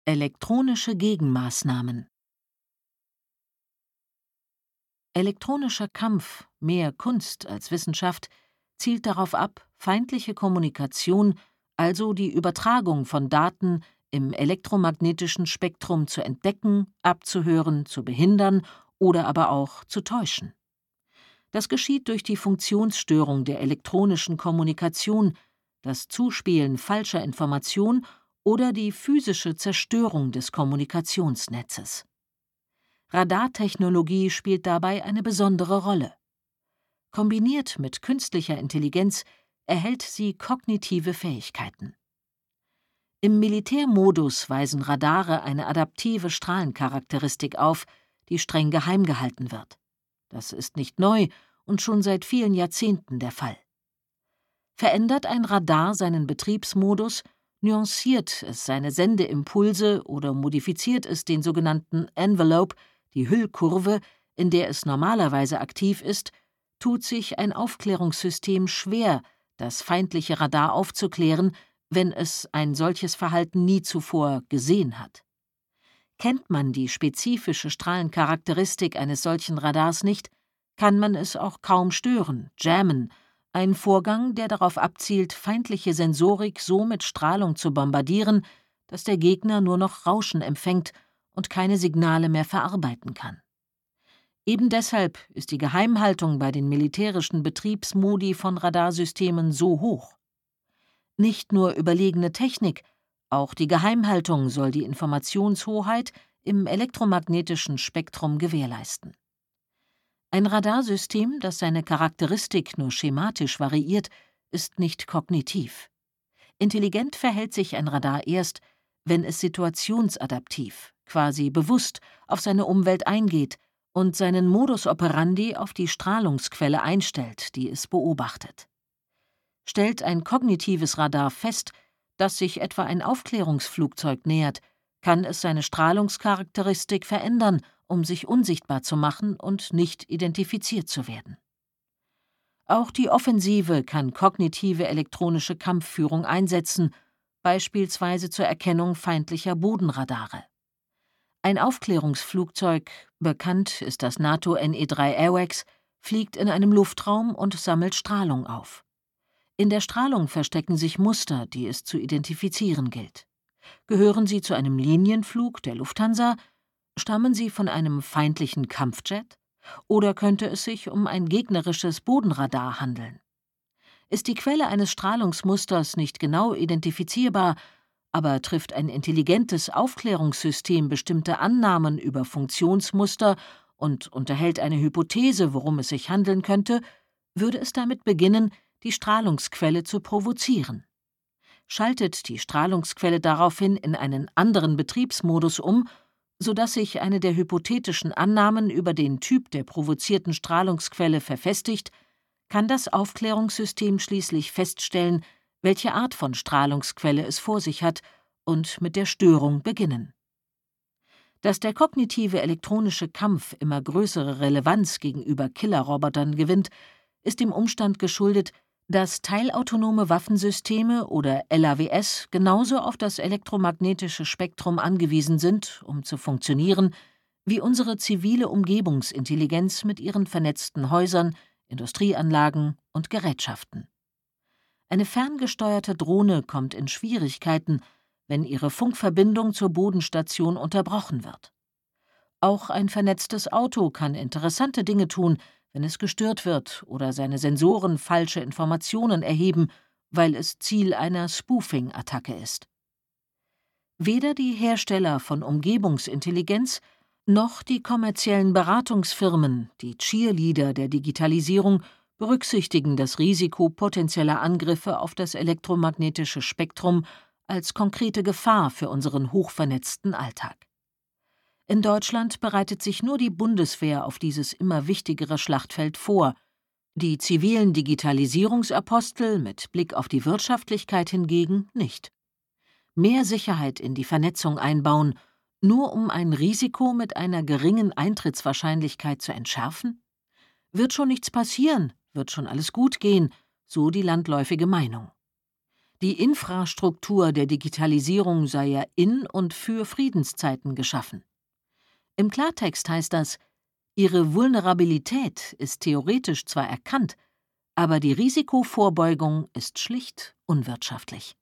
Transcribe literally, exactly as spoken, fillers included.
Elektronische Gegenmaßnahmen. Elektronischer Kampf, mehr Kunst als Wissenschaft, zielt darauf ab, feindliche Kommunikation, also die Übertragung von Daten im elektromagnetischen Spektrum zu entdecken, abzuhören, zu behindern oder aber auch zu täuschen. Das geschieht durch die Funktionsstörung der elektronischen Kommunikation, das Zuspielen falscher Information oder die physische Zerstörung des Kommunikationsnetzes. Radartechnologie spielt dabei eine besondere Rolle. Kombiniert mit künstlicher Intelligenz erhält sie kognitive Fähigkeiten. Im Militärmodus weisen Radare eine adaptive Strahlencharakteristik auf, die streng geheim gehalten wird. Das ist nicht neu und schon seit vielen Jahrzehnten der Fall. Verändert ein Radar seinen Betriebsmodus, nuanciert es seine Sendeimpulse oder modifiziert es den sogenannten Envelope, die Hüllkurve, in der es normalerweise aktiv ist, tut sich ein Aufklärungssystem schwer, das feindliche Radar aufzuklären, wenn es ein solches Verhalten nie zuvor gesehen hat. Kennt man die spezifische Strahlencharakteristik eines solchen Radars nicht, kann man es auch kaum stören, jammen, ein Vorgang, der darauf abzielt, feindliche Sensorik so mit Strahlung zu bombardieren, dass der Gegner nur noch Rauschen empfängt und keine Signale mehr verarbeiten kann. Eben deshalb ist die Geheimhaltung bei den militärischen Betriebsmodi von Radarsystemen so hoch. Nicht nur überlegene Technik, auch die Geheimhaltung soll die Informationshoheit im elektromagnetischen Spektrum gewährleisten. Ein Radarsystem, das seine Charakteristik nur schematisch variiert, ist nicht kognitiv. Intelligent verhält sich ein Radar erst, wenn es situationsadaptiv, quasi bewusst, auf seine Umwelt eingeht und seinen Modus operandi auf die Strahlungsquelle einstellt, die es beobachtet. Stellt ein kognitives Radar fest, dass sich etwa ein Aufklärungsflugzeug nähert, kann es seine Strahlungscharakteristik verändern, um sich unsichtbar zu machen und nicht identifiziert zu werden. Auch die Offensive kann kognitive elektronische Kampfführung einsetzen, beispielsweise zur Erkennung feindlicher Bodenradare. Ein Aufklärungsflugzeug, bekannt ist das NATO N E drei AWACS, fliegt in einem Luftraum und sammelt Strahlung auf. In der Strahlung verstecken sich Muster, die es zu identifizieren gilt. Gehören sie zu einem Linienflug der Lufthansa? Stammen sie von einem feindlichen Kampfjet? Oder könnte es sich um ein gegnerisches Bodenradar handeln? Ist die Quelle eines Strahlungsmusters nicht genau identifizierbar, aber trifft ein intelligentes Aufklärungssystem bestimmte Annahmen über Funktionsmuster und unterhält eine Hypothese, worum es sich handeln könnte, würde es damit beginnen, die Strahlungsquelle zu provozieren. Schaltet die Strahlungsquelle daraufhin in einen anderen Betriebsmodus um, sodass sich eine der hypothetischen Annahmen über den Typ der provozierten Strahlungsquelle verfestigt, kann das Aufklärungssystem schließlich feststellen, welche Art von Strahlungsquelle es vor sich hat, und mit der Störung beginnen. Dass der kognitive elektronische Kampf immer größere Relevanz gegenüber Killerrobotern gewinnt, ist dem Umstand geschuldet, dass teilautonome Waffensysteme oder L A W S genauso auf das elektromagnetische Spektrum angewiesen sind, um zu funktionieren, wie unsere zivile Umgebungsintelligenz mit ihren vernetzten Häusern, Industrieanlagen und Gerätschaften. Eine ferngesteuerte Drohne kommt in Schwierigkeiten, wenn ihre Funkverbindung zur Bodenstation unterbrochen wird. Auch ein vernetztes Auto kann interessante Dinge tun, wenn es gestört wird oder seine Sensoren falsche Informationen erheben, weil es Ziel einer Spoofing-Attacke ist. Weder die Hersteller von Umgebungsintelligenz noch die kommerziellen Beratungsfirmen, die Cheerleader der Digitalisierung, berücksichtigen das Risiko potenzieller Angriffe auf das elektromagnetische Spektrum als konkrete Gefahr für unseren hochvernetzten Alltag. In Deutschland bereitet sich nur die Bundeswehr auf dieses immer wichtigere Schlachtfeld vor. Die zivilen Digitalisierungsapostel mit Blick auf die Wirtschaftlichkeit hingegen nicht. Mehr Sicherheit in die Vernetzung einbauen, nur um ein Risiko mit einer geringen Eintrittswahrscheinlichkeit zu entschärfen? Wird schon nichts passieren, wird schon alles gut gehen, so die landläufige Meinung. Die Infrastruktur der Digitalisierung sei ja in und für Friedenszeiten geschaffen. Im Klartext heißt das, ihre Vulnerabilität ist theoretisch zwar erkannt, aber die Risikovorbeugung ist schlicht unwirtschaftlich.